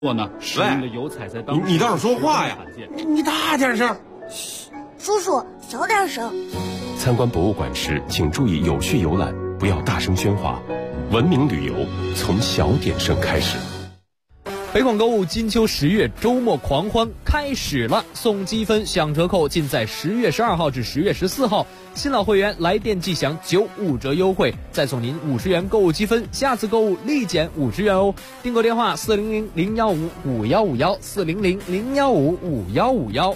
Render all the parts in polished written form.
过呢，使用的油彩在当你倒是说话呀！你大点声。 叔叔，小点声。 参观博物馆时，请注意有序游览，不要大声喧哗。文明旅游从小点声开始。 北广购物金秋10月周末狂欢开始了，送积分享折扣尽在10月12号至10月14号。新老会员来电即享95折优惠，再送您50元购物积分，下次购物立减50元哦。订购电话400-015-5151，400-015-5151。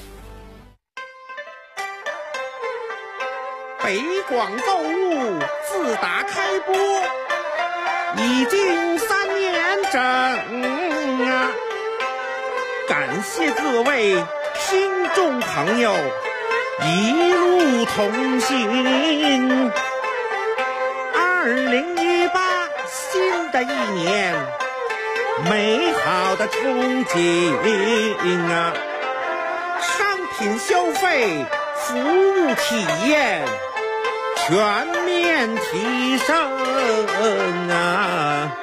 北广购物自打开播已经3年整啊！感谢各位听众朋友一路同行。2018新的一年，美好的憧憬啊！商品消费，服务体验全面提升啊！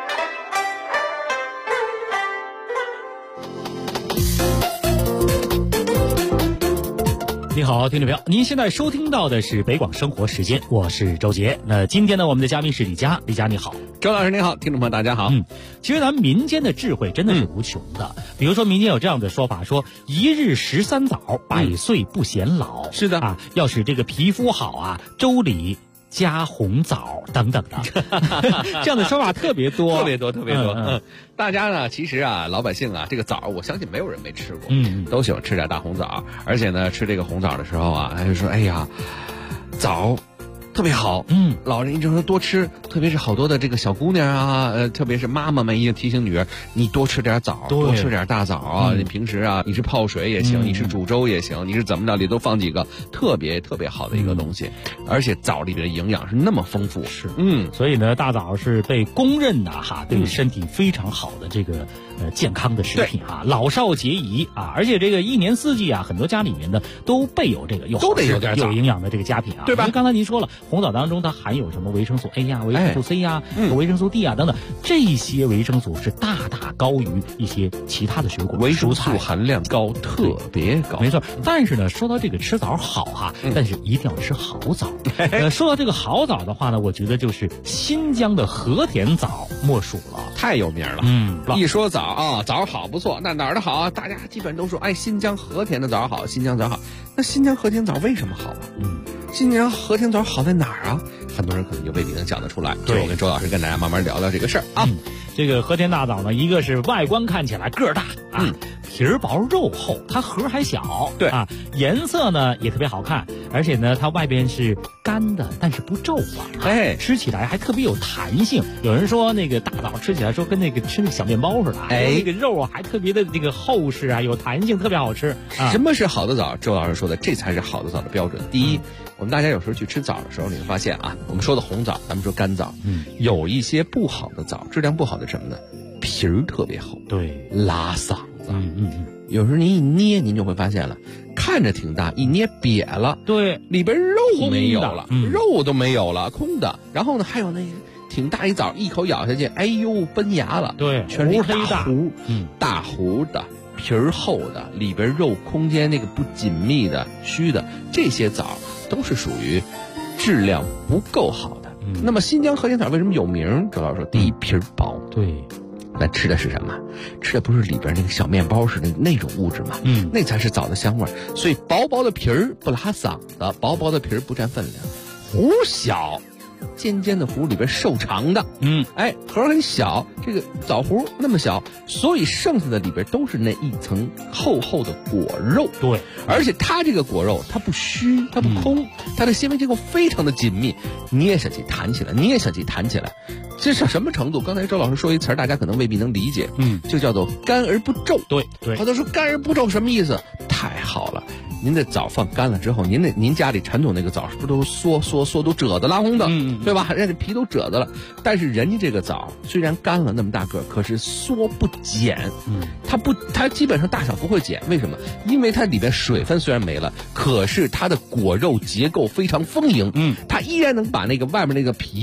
你好，听众朋友，您现在收听到的是北广生活时间，我是周杰。那今天呢，我们的嘉宾是李佳，李佳你好。 周老师你好，听众朋友大家好。 其实咱们民间的智慧真的是无穷的。比如说民间有这样的说法，说一日13枣，100岁不显老。 是的啊，要使这个皮肤好啊，粥里加红枣等等的，这样的说法特别多， 特别多。大家呢，其实啊，老百姓啊，这个枣，我相信没有人没吃过，都喜欢吃点大红枣。而且呢，吃这个红枣的时候啊，还是说，哎呀，枣特别好，老人一直说多吃，特别是好多的这个小姑娘啊，特别是妈妈们一定提醒女儿，你多吃点枣，多吃点大枣啊。你平时啊，你是泡水也行，你是煮粥也行，你是怎么着里都放几个，特别好的一个东西。而且枣里面的营养是那么丰富， 是，所以呢，大枣是被公认的哈，对身体非常好的这个健康的食品哈，老少皆宜啊。而且这个一年四季啊，很多家里面的都备有这个都得有点有营养的这个佳品啊， 对吧？ 因为刚才您说了，红枣当中它含有什么维生素 A 呀、维生素 C 呀、维生素 D 啊等等，这些维生素是大高于一些其他的水果， 维生素含量高，特别高。 没错。但是呢，说到这个吃枣好哈，但是一定要吃好枣。说到这个好枣的话呢，我觉得就是新疆的和田枣莫属了， 太有名了。一说枣啊，枣好不错，那哪儿的好啊？大家基本都说，哎，新疆和田的枣好，新疆枣好。那新疆和田枣为什么好啊？新疆和田枣好在哪儿啊？很多人可能就未必能讲得出来。对，我跟周老师跟大家慢慢聊聊这个事儿啊。 这个和田大枣呢，一个是外观看起来个儿大啊，皮儿薄肉厚，它核还小， 对啊，颜色呢也特别好看，而且呢它外边是干的，但是不皱啊，吃起来还特别有弹性。有人说那个大枣吃起来说跟那个吃那个小面包似的，那个肉啊还特别的这个厚实啊，有弹性，特别好吃。 什么是好的枣？周老师说的，这才是好的枣的标准。第一，我们大家有时候去吃枣的时候，你会发现啊，我们说的红枣，咱们说干枣，有一些不好的枣，质量不好的什么呢？皮儿特别厚， 对， 拉嗓子。有时候您一捏，您就会发现了，看着挺大，一捏瘪了， 对， 里边肉没有了，肉都没有了，空的。然后呢，还有那个挺大一枣，一口咬下去，哎呦，崩牙了， 对， 全是一大糊，大糊的。皮儿厚的，里边肉空间那个不紧密的、虚的，这些枣都是属于质量不够好的。那么新疆和田枣为什么有名？周老师说，第一，皮儿薄， 对， 那吃的是什么？吃的不是里边那个小面包似的那种物质嘛，那才是枣的香味。所以薄薄的皮儿不拉嗓子，薄薄的皮儿不占分量，核小。尖尖的核里边瘦长的，核很小，这个枣核那么小，所以剩下的里边都是那一层厚厚的果肉。 对， 而且它这个果肉它不虚，它不空，它的纤维结构非常的紧密，捏下去弹起来，捏下去弹起来。这是什么程度？刚才周老师说一词儿，大家可能未必能理解，就叫做干而不皱。 对， 好多说干而不皱什么意思？太好了。您的枣放干了之后，您家里陈总那个枣是不是都缩都褶子拉红的，对吧？人家皮都褶子了，但是人家这个枣虽然干了那么大个，可是缩不减，它基本上大小不会减。为什么？因为它里边水分虽然没了，可是它的果肉结构非常丰盈，它依然能把那个外面那个皮撑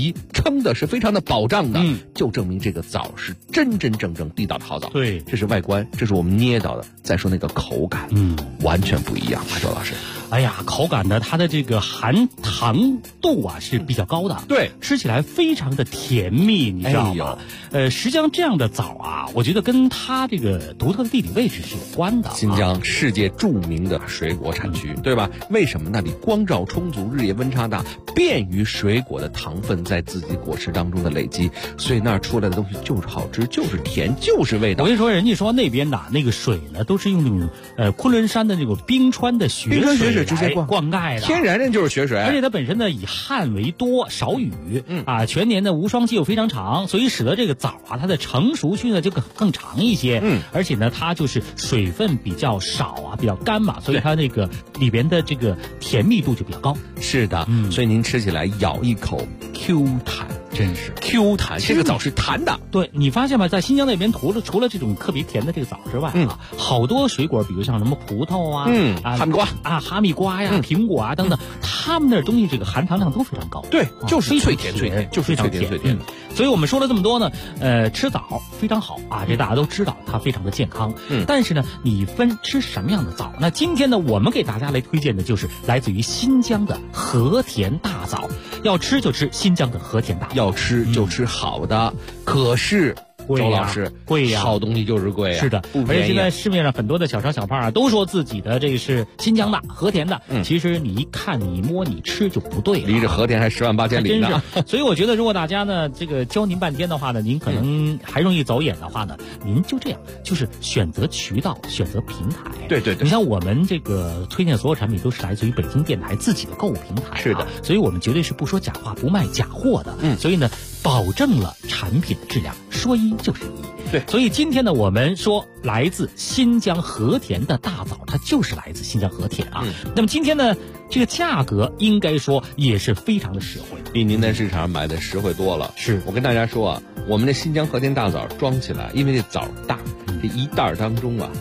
撑的，是非常的保障的，就证明这个枣是真真正正地道的好枣。 对， 这是外观，这是我们捏到的。再说那个口感，完全不一样啊，周老师。 哎呀，口感呢，它的这个含糖度啊是比较高的， 对， 吃起来非常的甜蜜，你知道吗？实际上这样的枣啊，我觉得跟它这个独特的地理位置是有关的。 新疆世界著名的水果产区，对吧？为什么那里光照充足，日夜温差大，便于水果的糖分在自己果实当中的累积，所以那儿出来的东西就是好吃，就是甜，就是味道。 我跟你说，人家说那边那个水呢，都是用那种昆仑山的那种冰川的雪水直接灌溉的， 天然就是雪水， 而且它本身呢以旱为多，少雨，全年的无霜期又非常长，所以使得这个枣啊，它的成熟期呢就更长一些，而且呢它就是水分比较少啊，比较干嘛，所以它那个里边的这个甜蜜度就比较高。 是的，所以您吃起来咬一口 Q 弹，真是 Q 弹，这个枣是弹的。 对，你发现吗？在新疆那边除了这种特别甜的这个枣之外好多水果，比如像什么葡萄啊， 哈密瓜啊，哈密瓜呀，苹果啊等等，他们那东西这个含糖量都非常高。 对，就是脆甜，就是脆甜。 所以我们说了这么多呢，吃枣非常好啊，这大家都知道，它非常的健康。但是呢，你分吃什么样的枣？那今天呢，我们给大家来推荐的就是来自于新疆的和田大枣。要吃就吃新疆的和田大枣， 要吃就吃好的。可是周老师， 贵呀， 好东西就是贵呀。 是的，而且现在市面上很多的小商小贩都说自己的这个是新疆的和田的，其实你一看、你摸、你吃就不对了， 离着和田还108000里呢。 所以我觉得，如果大家呢这个教您半天的话呢，您可能还容易走眼的话呢，您就这样，就是选择渠道、选择平台。 对， 你像我们这个推荐所有产品都是来自于北京电台自己的购物平台， 是的， 所以我们绝对是不说假话、不卖假货的。所以呢，保证了产品的质量，说一就是一。 对， 所以今天呢，我们说来自新疆和田的大枣，它就是来自新疆和田啊。那么今天呢，这个价格应该说也是非常的实惠， 比您在市场上买的实惠多了。 是我跟大家说啊，我们的新疆和田大枣装起来，因为这枣大，这一袋当中啊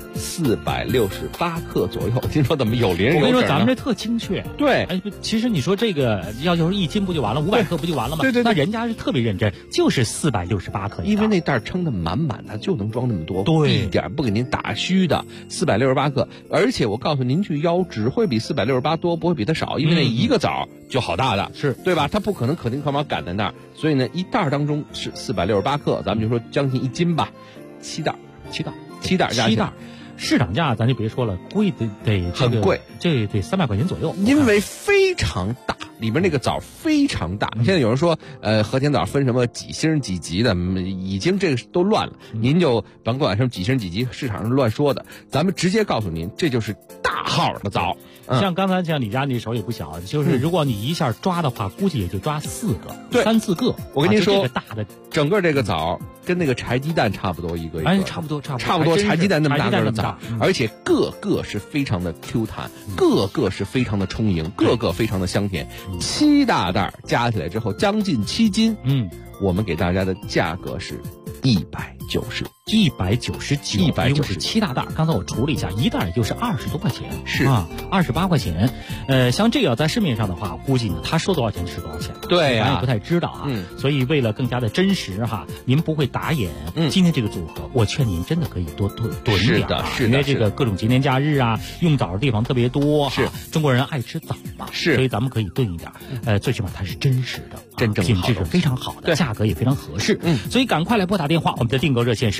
468克左右。听说怎么有零有整？ 我跟你说，咱们这特精确。 对， 其实你说这个要是1斤不就完了，500克不就完了吗？ 对， 那人家是特别认真，就是468克， 因为那袋撑得满满的，就能装那么多， 对， 一点不给您打虚的，468克。而且我告诉您，去腰只会比468多，不会比它少，因为那一个枣就好大的， 是对吧？它不可能可丁可卯赶在那儿，所以呢，一袋当中是468克，咱们就说将近1斤吧，7袋， 市场价咱就别说了，贵得很贵， 这得300块钱左右， 因为非常大，里面那个枣非常大。现在有人说，和田枣分什么几星几级的，已经这个都乱了。您就甭管什么几星几级，市场上乱说的，咱们直接告诉您，这就是大号的枣。 像刚才像李佳，你手也不小，就是如果你一下抓的话，估计也就抓4个， 对 ，3、4个。 我跟您说， 这个大的整个这个枣跟那个柴鸡蛋差不多一个， 差不多， 柴鸡蛋那么大个的枣，而且个个是非常的 Q 弹，个个是非常的充盈，个个非常的香甜。7大袋加起来之后将近7斤，我们给大家的价格是199， 一共是7大袋。刚才我除了一下，一袋也就是20多块钱， 是啊，28块钱。像这个在市面上的话，估计呢，他说多少钱是多少钱， 对呀， 咱也不太知道啊。所以为了更加的真实哈，您不会打眼。今天这个组合，我劝您真的可以多囤点。 是的， 因为这个各种节年假日啊，用枣的地方特别多， 是中国人爱吃枣嘛， 是， 所以咱们可以炖一点。最起码它是真实的， 真正品质是非常好的，价格也非常合适。所以赶快来拨打电话，我们的订购热线是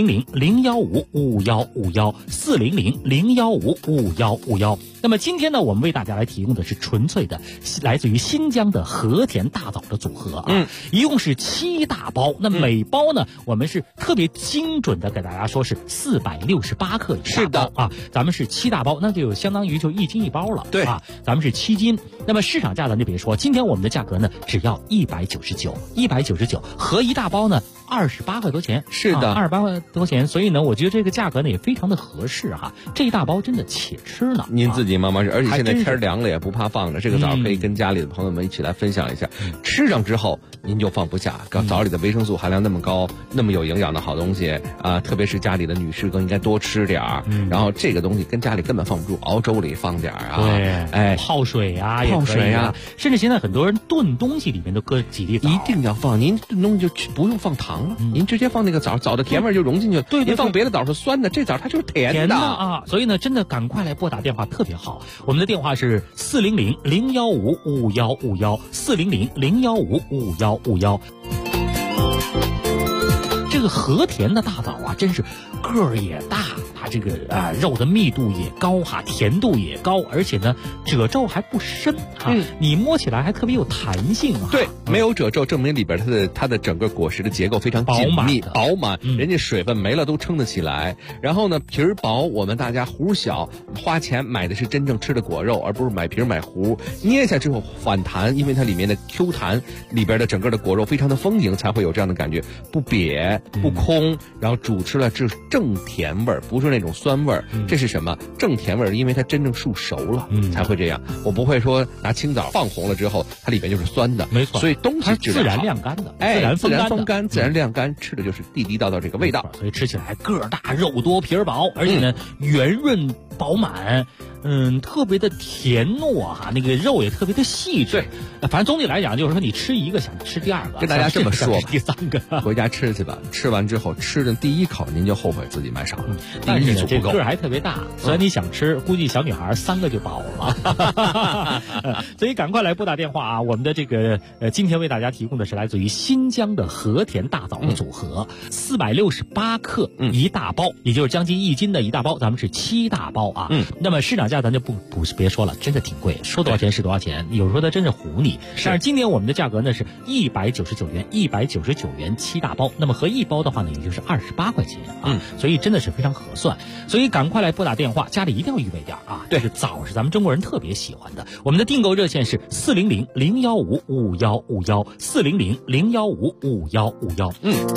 400-015-515，400-015-515。那么今天呢，我们为大家来提供的是纯粹的来自于新疆的和田大枣的组合啊，一共是7大包。那每包呢，我们是特别精准的给大家说是468克一大包， 是的啊，咱们是7大包，那就相当于就1斤1包了， 对啊，咱们是7斤。那么市场价咱就别说，今天我们的价格呢只要199，合一大包呢28块多钱， 是的 ，28块多钱。所以呢，我觉得这个价格呢也非常的合适哈，这一大包真的且吃呢。 您自己急忙忙吃，而且现在天凉了也不怕放着，这个枣可以跟家里的朋友们一起来分享一下。吃上之后您就放不下，枣里的维生素含量那么高，那么有营养的好东西啊，特别是家里的女士更应该多吃点儿。然后这个东西跟家里根本放不住，熬粥里放点儿啊， 对， 哎， 泡水啊， 泡水啊， 甚至现在很多人炖东西里面都搁几粒枣， 一定要放。您炖东西就不用放糖了，您直接放那个枣的甜味就融进去了。 对， 您放别的枣是酸的，这枣它就是甜的啊。所以呢，真的赶快来拨打电话特别好，我们的电话是400-015-5151，400-015-5151。这个和田的大枣啊，真是个儿也大，它这个肉的密度也高哈，甜度也高，而且呢褶皱还不深哈，你摸起来还特别有弹性啊。 对，没有褶皱，证明里边它的整个果实的结构非常紧密饱满，人家水分没了都撑得起来。然后呢，皮儿薄，我们大家核小，花钱买的是真正吃的果肉，而不是买皮买核。捏下之后反弹，因为它里面的 Q 弹，里边的整个的果肉非常的丰盈，才会有这样的感觉，不瘪不空，然后煮吃了是正甜味儿，不是那种酸味儿。这是什么？正甜味儿，因为它真正熟熟了才会这样。我不会说拿青枣放红了之后，它里面就是酸的， 没错。 所以东西自然晾干的， 自然风干，自然晾干，吃的就是地地道道这个味道。 所以吃起来个儿大、肉多、皮儿薄，而且呢圆润饱满。特别的甜糯哈，那个肉也特别的细致。对，反正总体来讲就是说，你吃一个想吃第二个， 跟大家这么说吧， 第三个回家吃去吧。吃完之后吃的第一口您就后悔自己买少了， 但是呢这个个儿还特别大，虽然你想吃，估计小女孩3个就饱了。所以赶快来拨打电话啊！我们的这个今天为大家提供的是来自于新疆的和田大枣的组合，468克一大包，也就是将近1斤的一大包，咱们是7大包啊。那么市场价咱就别说了，真的挺贵，说多少钱是多少钱，有时候它真是唬你。但是今年我们的价格呢是199元，199元7大包，那么合一包的话呢，也就是28块钱啊，所以真的是非常合算。所以赶快来拨打电话，家里一定要预备点啊。对，枣是咱们中国人特别喜欢的。我们的订购热线是400-015-5151，400-015-5151。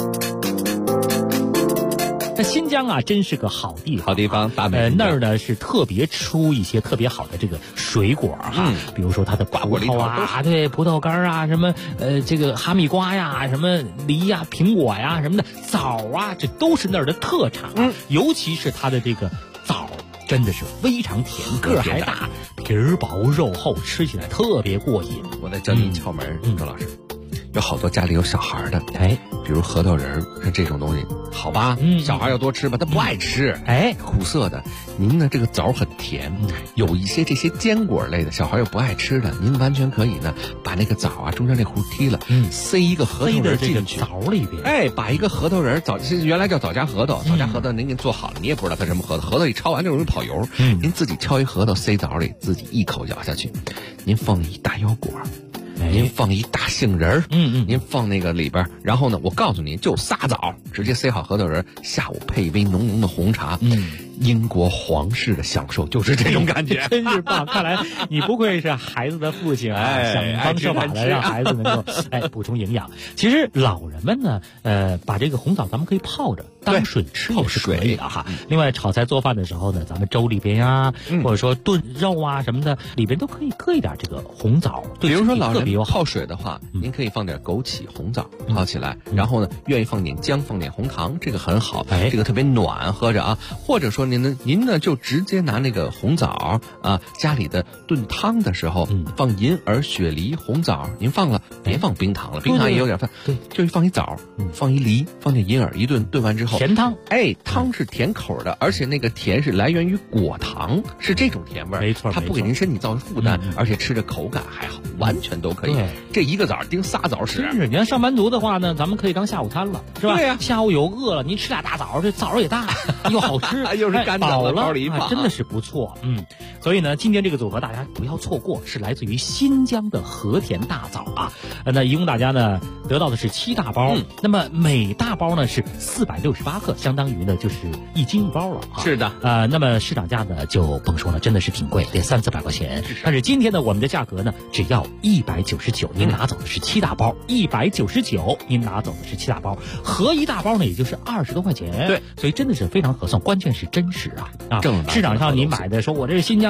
那新疆啊，真是个好地方， 好地方，大美。 那儿呢是特别出一些特别好的这个水果哈，比如说它的葡萄啊，对，葡萄干啊，什么这个哈密瓜呀，什么梨呀、苹果呀什么的，枣啊，这都是那儿的特产。尤其是它的这个枣，真的是非常甜，个儿还大，皮儿薄肉厚，吃起来特别过瘾。 我再教你窍门，周老师。有好多家里有小孩的，比如核桃仁像这种东西，好吧，小孩要多吃吧，他不爱吃，苦涩的。您呢，这个枣很甜，有一些这些坚果类的，小孩又不爱吃的，您完全可以呢，把那个枣啊中间那核剔了，塞一个核桃仁进去， 枣里边， 把一个核桃仁原来叫枣夹核桃，枣夹核桃您给做好了，你也不知道它什么核桃，核桃一焯完就容易跑油，您自己敲一核桃塞枣里，自己一口咬下去，您放一大腰果。您放一大杏仁儿，您放那个里边，然后呢，我告诉您，就仨枣，直接塞好核桃仁，下午配一杯浓浓的红茶，英国皇室的享受就是这种感觉， 真是棒！看来你不愧是孩子的父亲啊，想方设法的让孩子能够补充营养。其实老人们呢，把这个红枣咱们可以泡着当水吃也是可以的哈。另外炒菜做饭的时候呢，咱们粥里边呀，或者说炖肉啊什么的，里边都可以搁一点这个红枣。 比如说老人泡水的话，您可以放点枸杞、红枣泡起来，然后呢，愿意放点姜、放点红糖，这个很好，这个特别暖，喝着啊。或者说您呢就直接拿那个红枣啊，家里的炖汤的时候，放银耳、雪梨、红枣，您放了别放冰糖了，冰糖也有点饭，对，就放一枣，放一梨，放点银耳，一炖完之后， 甜汤， 汤是甜口的，而且那个甜是来源于果糖，是这种甜味， 没错， 它不给您身体造成负担，而且吃着口感还好，完全都可以。这一个枣盯仨枣使。 真是，你看上班族的话呢，咱们可以当下午餐了，是吧？ 对呀， 下午有饿了，您吃俩大枣，这枣也大，又好吃， 又是干枣了， 包里一放， 真的是不错。所以呢，今天这个组合大家不要错过，是来自于新疆的和田大枣啊。那一共大家呢得到的是7大包，那么每大包呢是468克，相当于呢就是1斤1包了啊。 是的， 那么市场价呢就甭说了，真的是挺贵，得300-400块钱。但是今天呢，我们的价格呢只要199，您拿走的是7大包，199，您拿走的是7大包，合一大包呢也就是20多块钱。 对， 所以真的是非常合算，关键是真实啊！市场上你买的说我这是新疆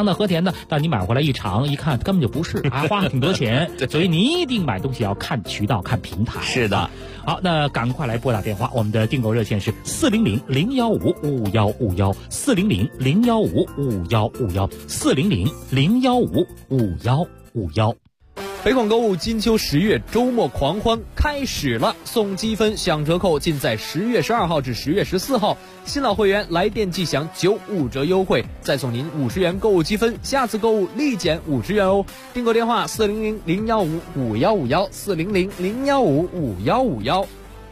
香的和甜的，但你买回来一尝一看根本就不是，花了挺多钱。所以你一定买东西要看渠道看平台。 是的。 好，那赶快来拨打电话，我们的订购热线是400-015-5151，400-015-5151，400-015-5151。 北广购物金秋10月周末狂欢开始了，送积分享折扣尽在10月12号至10月14号，新老会员来电即享95折优惠，再送您50元购物积分，下次购物立减50元哦。订购电话400-015-5151，400-015-5151。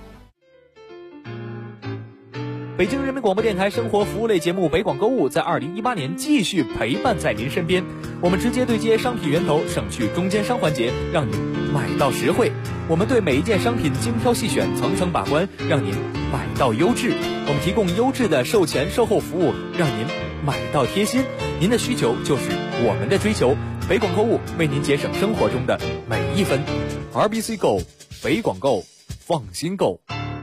北京人民广播电台生活服务类节目北广购物在2018年继续陪伴在您身边，我们直接对接商品源头，省去中间商环节，让您买到实惠。我们对每一件商品精挑细选，层层把关，让您买到优质。我们提供优质的售前售后服务，让您买到贴心。您的需求就是我们的追求，北广购物为您节省生活中的每一分。RBC Go， 北广购，放心购。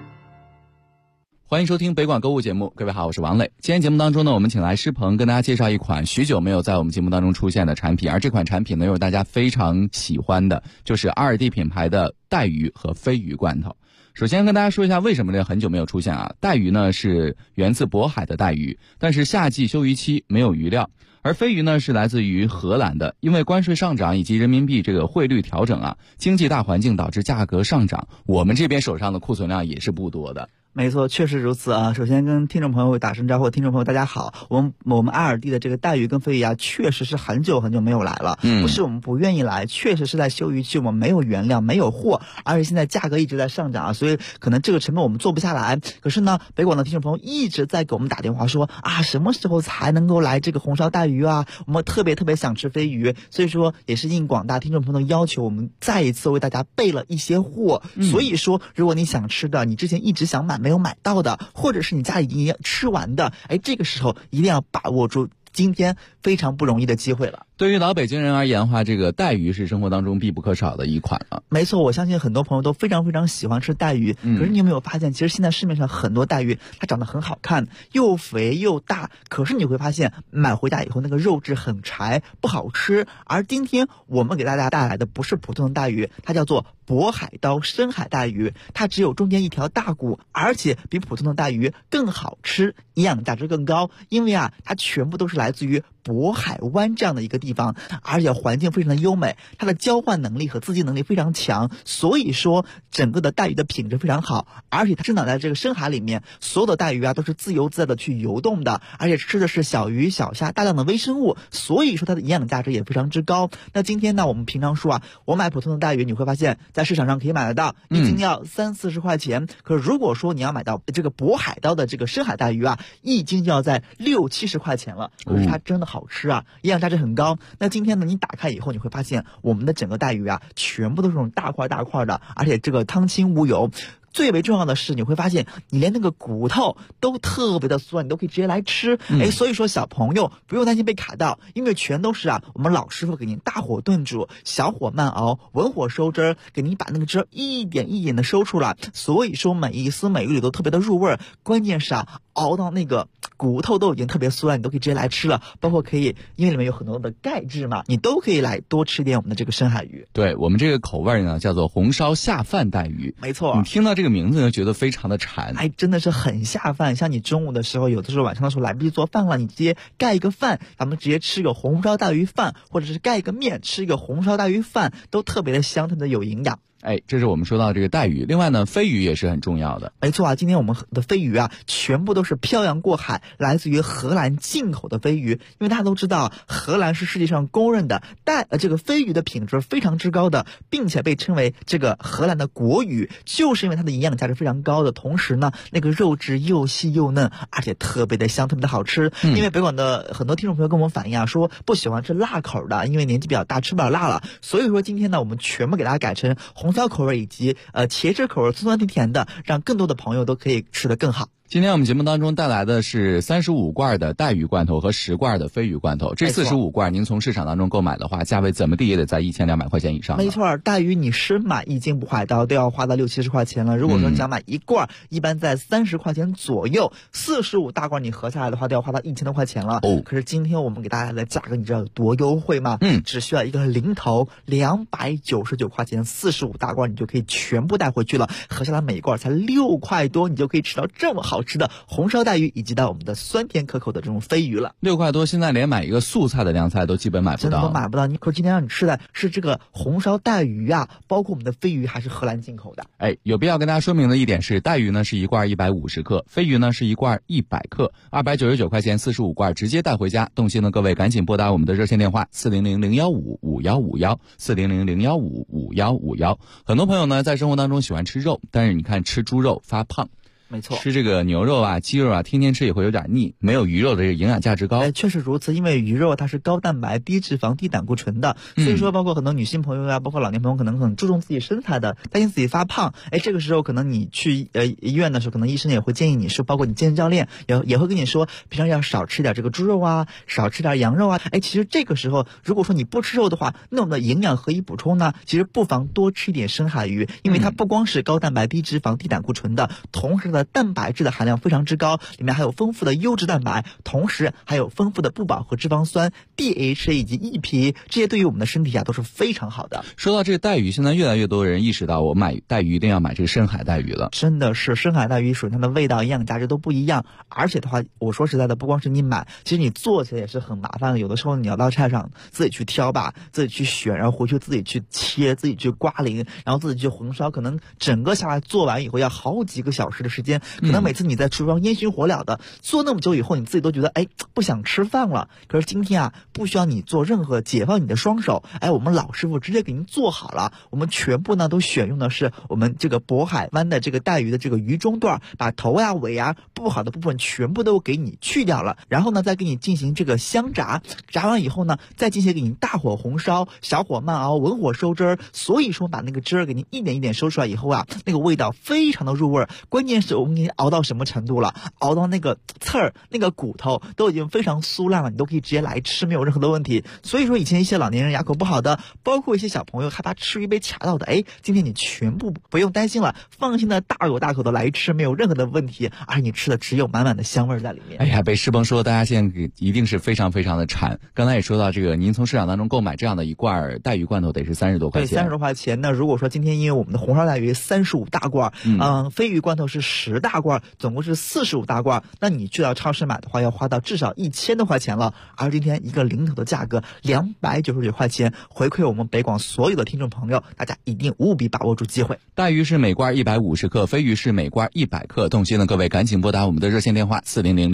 欢迎收听北广购物节目，各位好，我是王磊。今天节目当中呢，我们请来施鹏跟大家介绍一款许久没有在我们节目当中出现的产品，而这款产品呢又是大家非常喜欢的，就是2D品牌的带鱼和飞鱼罐头。首先跟大家说一下为什么这很久没有出现啊。带鱼呢是源自渤海的带鱼，但是夏季休渔期没有鱼料，而飞鱼呢是来自于荷兰的，因为关税上涨以及人民币这个汇率调整啊，经济大环境导致价格上涨，我们这边手上的库存量也是不多的。 没错，确实如此啊！首先跟听众朋友打声招呼，听众朋友大家好。我们爱尔蒂的这个带鱼跟飞鱼啊，确实是很久没有来了。不是我们不愿意来，确实是在休渔期我们没有原料没有货，而且现在价格一直在上涨啊，所以可能这个成本我们做不下来。可是呢，北广的听众朋友一直在给我们打电话说啊，什么时候才能够来这个红烧带鱼啊？我们特别想吃飞鱼，所以说也是应广大听众朋友的要求，我们再一次为大家备了一些货。所以说，如果你想吃的，你之前一直想买没有买到的，或者是你家里已经吃完的，这个时候一定要把握住今天非常不容易的机会了。 对于老北京人而言的话，这个带鱼是生活当中必不可少的一款了。 没错，我相信很多朋友都非常喜欢吃带鱼。可是你有没有发现，其实现在市面上很多带鱼它长得很好看，又肥又大，可是你会发现买回家以后那个肉质很柴，不好吃。而今天我们给大家带来的不是普通的带鱼，它叫做渤海刀深海带鱼，它只有中间一条大骨，而且比普通的带鱼更好吃，营养价值更高。因为它全部都是来自于渤海湾这样的一个地方，而且环境非常的优美，它的交换能力和自净能力非常强，所以说整个的带鱼的品质非常好，而且它生长在这个深海里面，所有的带鱼都是自由自在的去游动的，而且吃的是小鱼小虾大量的微生物，所以说它的营养价值也非常之高。那今天呢，我们平常说我买普通的带鱼，你会发现在市场上可以买得到，一斤要30-40块钱，可是如果说你要买到这个渤海刀的这个深海带鱼一斤就要在60-70块钱了，可是它真的好吃啊，营养价值很高。那今天呢，你打开以后你会发现我们的整个带鱼全部都是这种大块的，而且这个汤清无油。最为重要的是，你会发现你连那个骨头都特别的酥，你都可以直接来吃。所以说小朋友不用担心被卡到，因为全都是我们老师傅给您大火炖煮，小火慢熬，文火收汁，给您把那个汁一点一点的收出来，所以说每一丝每一缕都特别的入味。关键是熬到那个骨头都已经特别酥了，你都可以直接来吃了。包括可以，因为里面有很多的钙质嘛，你都可以来多吃点我们的这个深海鱼。 对，我们这个口味呢叫做红烧下饭带鱼。 没错， 你听到这个名字呢，觉得非常的馋， 真的是很下饭。像你中午的时候，有的时候晚上的时候来不及做饭了，你直接盖一个饭，咱们直接吃个红烧带鱼饭，或者是盖一个面吃一个红烧带鱼饭，都特别的香，特别的有营养。 这是我们说到这个带鱼。另外呢，飞鱼也是很重要的。 没错今天我们的飞鱼全部都是漂洋过海来自于荷兰进口的飞鱼，因为大家都知道荷兰是世界上公认的这个飞鱼的品质非常之高的，并且被称为这个荷兰的国鱼，就是因为它的营养价值非常高的同时呢，那个肉质又细又嫩，而且特别的香，特别的好吃。因为北广的很多听众朋友跟我们反映说不喜欢吃辣口的，因为年纪比较大吃不了辣了，所以说今天呢，我们全部给大家改成红烧口味以及茄汁口味，酸酸甜甜的，让更多的朋友都可以吃得更好。 今天我们节目当中带来的是35罐的带鱼罐头和10罐的飞鱼罐头。这45罐您从市场当中购买的话，价位怎么地也得在1200块钱以上。 没错，带鱼你是买1斤不坏刀都要花到60-70块钱了。如果说你想买1罐，一般在30块钱左右，45大罐你合下来的话都要花到1000多块钱了。可是今天我们给大家的价格你知道有多优惠吗？只需要一个零头299块钱，45大罐你就可以全部带回去了，合下来每一罐才6块多，你就可以吃到这么好吃的红烧带鱼，以及到我们的酸甜可口的这种飞鱼了。 6块多，现在连买一个素菜的凉菜都基本买不到， 真的都买不到。可今天让你吃的是这个红烧带鱼啊，包括我们的飞鱼还是荷兰进口的。 有必要跟大家说明的一点是，带鱼呢是1罐150克，飞鱼呢是1罐100克，299块钱45罐，直接带回家。动心的各位赶紧拨打我们的热线电话400-015-5151，400-015-5151。很多朋友呢在生活当中喜欢吃肉，但是你看吃猪肉发胖。 没错， 吃这个牛肉啊、鸡肉啊，天天吃也会有点腻，没有鱼肉的这个营养价值高。 确实如此，因为鱼肉它是高蛋白、低脂肪、低胆固醇的，所以说包括很多女性朋友啊，包括老年朋友可能很注重自己身材的，担心自己发胖。这个时候可能你去医院的时候，可能医生也会建议你说，包括你健身教练也会跟你说，平常要少吃点这个猪肉啊，少吃点羊肉啊。其实这个时候如果说你不吃肉的话，那我们的营养何以补充呢？其实不妨多吃一点深海鱼，因为它不光是高蛋白、低脂肪、低胆固醇的，同时的蛋白质的含量非常之高，里面还有丰富的优质蛋白，同时还有丰富的不饱和脂肪酸 DHA 以及 EPA， 这些对于我们的身体啊都是非常好的。 说到这个带鱼，现在越来越多人意识到我买带鱼一定要买这个深海带鱼了。 真的是深海带鱼，首先它的味道、营养价值都不一样，而且的话，我说实在的，不光是你买，其实你做起来也是很麻烦的。有的时候你要到菜场自己去挑吧，自己去选，然后回去自己去切，自己去刮鳞，然后自己去红烧，可能整个下来做完以后要好几个小时的时间。可能每次你在厨房烟熏火燎的做那么久以后，你自己都觉得不想吃饭了。可是今天啊，不需要你做任何，解放你的双手，我们老师傅直接给您做好了。我们全部呢都选用的是我们这个渤海湾的这个带鱼的这个鱼中段，把头啊、尾啊不好的部分全部都给你去掉了，然后呢再给你进行这个香炸，炸完以后呢再进行给你大火红烧，小火慢熬，文火收汁儿。所以说把那个汁儿给你一点一点收出来以后啊，那个味道非常的入味儿。关键是我们给你熬到什么程度了？熬到那个刺儿、那个骨头都已经非常酥烂了，你都可以直接来吃，没有任何的问题。所以说以前一些老年人牙口不好的，包括一些小朋友害怕吃鱼被卡到的，今天你全部不用担心了，放心的大口大口的来吃，没有任何的问题，而且你吃的只有满满的香味在里面。 被师鹏说大家现在一定是非常非常的馋。刚才也说到这个，您从市场当中购买这样的一罐带鱼罐头得是30多块钱。 对，30多块钱。那如果说今天因为我们的红烧带鱼35大罐，飞鱼罐头是10大罐，总共是45大罐，那你去到超市买的话要花到至少1000多块钱了。而今天一个零头的价格299块钱，回馈我们北广所有的听众朋友，大家一定务必把握住机会。 带鱼是每罐150克，飞鱼是每罐100克。动心的各位赶紧拨打我们的热线电话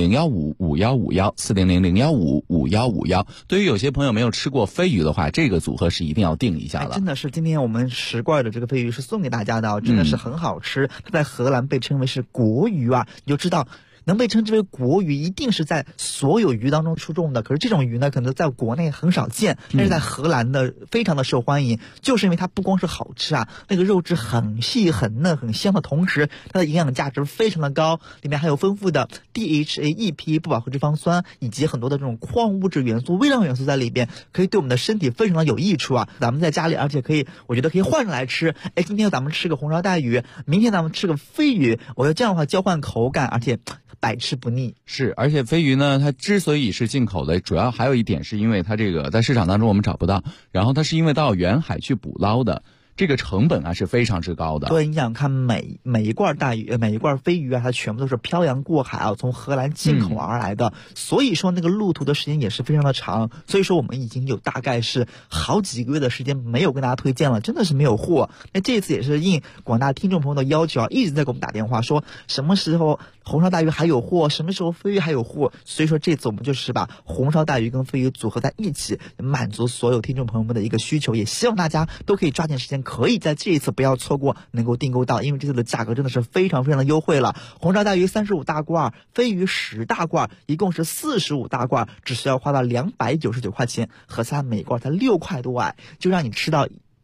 400-015-5151，400-015-5151。对于有些朋友没有吃过飞鱼的话，这个组合是一定要定一下了。 真的是今天我们10罐的这个飞鱼是送给大家的，真的是很好吃。它在荷兰被称为是国鱼啊，你就知道能被称之为国鱼，一定是在所有鱼当中出众的。可是这种鱼呢，可能在国内很少见，但是在荷兰的非常的受欢迎，就是因为它不光是好吃啊，那个肉质很细、很嫩、很香的同时，它的营养价值非常的高，里面还有丰富的 DHA、EPA 不饱和脂肪酸以及很多的这种矿物质元素、微量元素在里边，可以对我们的身体非常的有益处啊。咱们在家里，而且可以，我觉得可以换着来吃。今天咱们吃个红烧带鱼，明天咱们吃个飞鱼，我觉得这样的话交换口感，而且百吃不腻。 是，而且飞鱼呢，它之所以是进口的，主要还有一点是因为它这个在市场当中我们找不到，然后它是因为到远海去捕捞的。这个成本啊是非常之高的。 对，你想看每一罐带鱼、每一罐飞鱼啊，它全部都是漂洋过海啊，从荷兰进口而来的，所以说那个路途的时间也是非常的长。所以说我们已经有大概是好几个月的时间没有跟大家推荐了，真的是没有货。那这次也是应广大听众朋友的要求啊，一直在给我们打电话说什么时候红烧带鱼还有货，什么时候飞鱼还有货。所以说这次我们就是把红烧带鱼跟飞鱼组合在一起，满足所有听众朋友们的一个需求，也希望大家都可以抓紧时间，可以在这一次不要错过，能够订购到，因为这次的价格真的是非常非常的优惠了。红烧带鱼35大罐，飞鱼10大罐，一共是45大罐，只需要花到299块钱，合下每罐才6块多就让你吃到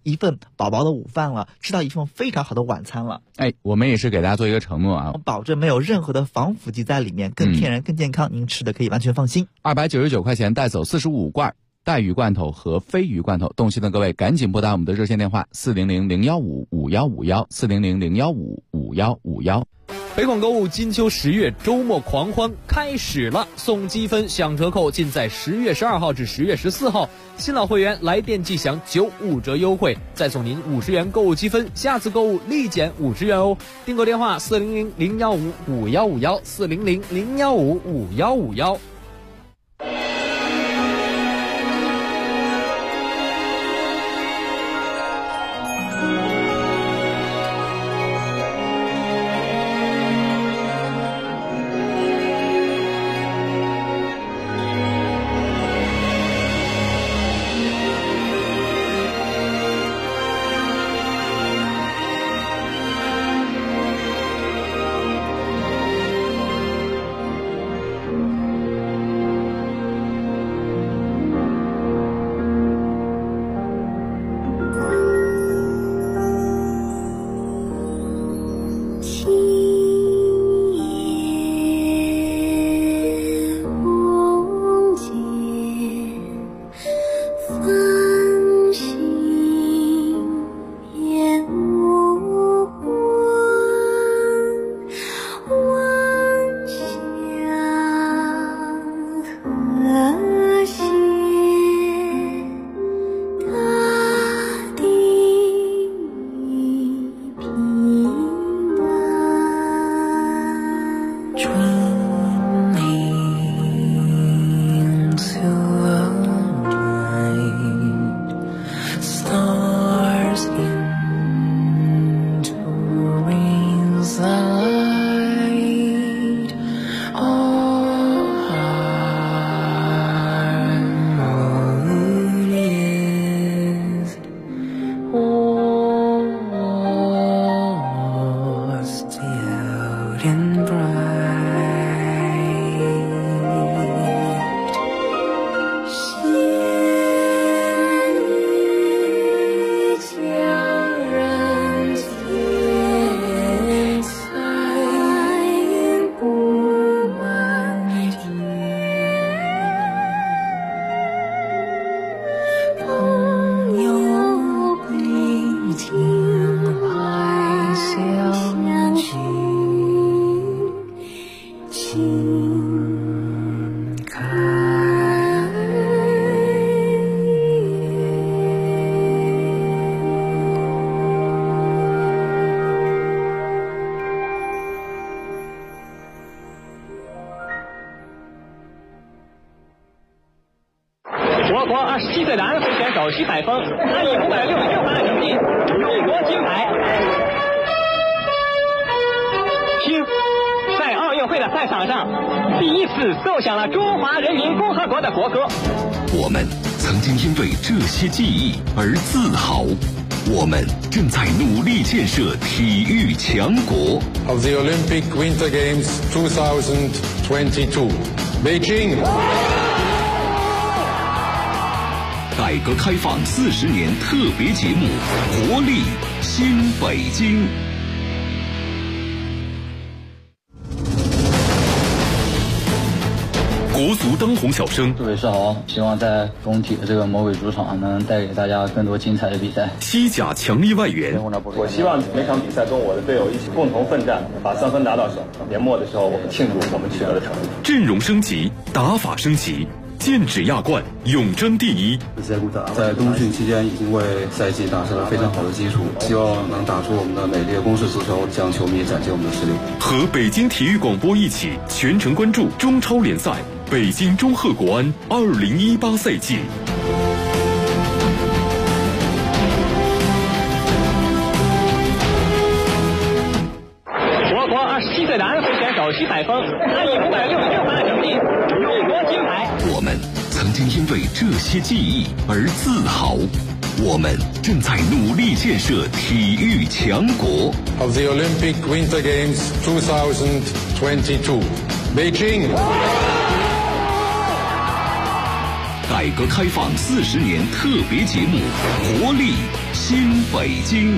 一份宝宝的午饭了，吃到一份非常好的晚餐了。 我们也是给大家做一个承诺啊， 保证没有任何的防腐剂在里面，更天然更健康，您吃的可以完全放心。 299块钱带走45罐带鱼罐头和鲱鱼罐头，动心的各位赶紧拨打我们的热线电话400-015-5151 400-015-5151。 北广购物金秋10月周末狂欢开始了，送积分享折扣尽在10月12号至10月14号，新老会员来电即享95折优惠，再送您50元购物积分，下次购物立减50元哦。订购电话400-015-5151 400-015-5151。 我国27岁的安徽选手徐海峰他以566分的成绩荣夺金牌。听，在奥运会的赛场上，第一次奏响了中华人民共和国的国歌。 我们曾经因为这些记忆而自豪，我们正在努力建设体育强国。 Of the Olympic Winter Games 2022, Beijing。 改革开放40年特别节目《活力新北京》。国足当红小生， 祝伟世豪，希望在工体的这个魔鬼主场能带给大家更多精彩的比赛。 西甲强力外援， 我希望每场比赛跟我的队友一起共同奋战，把3分拿到手。年末的时候，我们庆祝我们取得的成绩。 阵容升级，打法升级。剑指亚冠，永争第一。 在冬训期间已经为赛季打下了非常好的基础，希望能打出我们的美丽的攻势足球，向球迷展现我们的实力。 和北京体育广播一起全程关注中超联赛北京中赫国安2018赛季。 我国27岁的安徽选手徐海峰他以566分的成绩荣夺金牌。 我们曾经因为这些记忆而自豪，我们正在努力建设体育强国。 Of the Olympic Winter Games 2022, Beijing。 改改革开放40年特别节目《活力新北京》。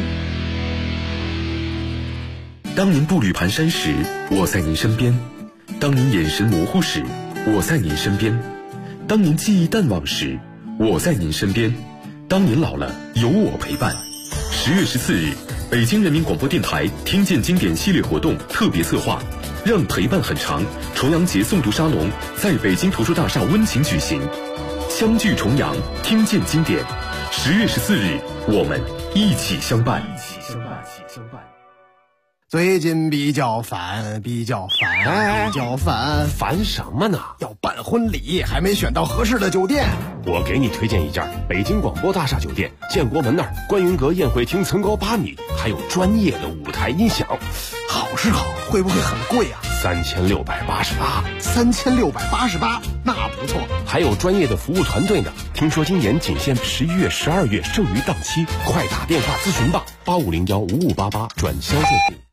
当您步履蹒跚时，我在您身边；当您眼神模糊时，我在您身边；当您记忆淡忘时，我在您身边；当您老了，有我陪伴。10月14日，北京人民广播电台听见经典系列活动特别策划，让陪伴很长重阳节诵读沙龙在北京图书大厦温情举行，相聚重阳，听见经典。10月14日，我们一起相伴。 最近比较烦， 烦什么呢？ 要办婚礼，还没选到合适的酒店。 我给你推荐一家北京广播大厦酒店，建国门那儿观云阁宴会厅层高8米，还有专业的舞台音响。 好是好，会不会很贵啊 ？3688， 那不错。 还有专业的服务团队呢。听说今年仅限11月、12月剩余档期，快打电话咨询吧，85015588转销售部。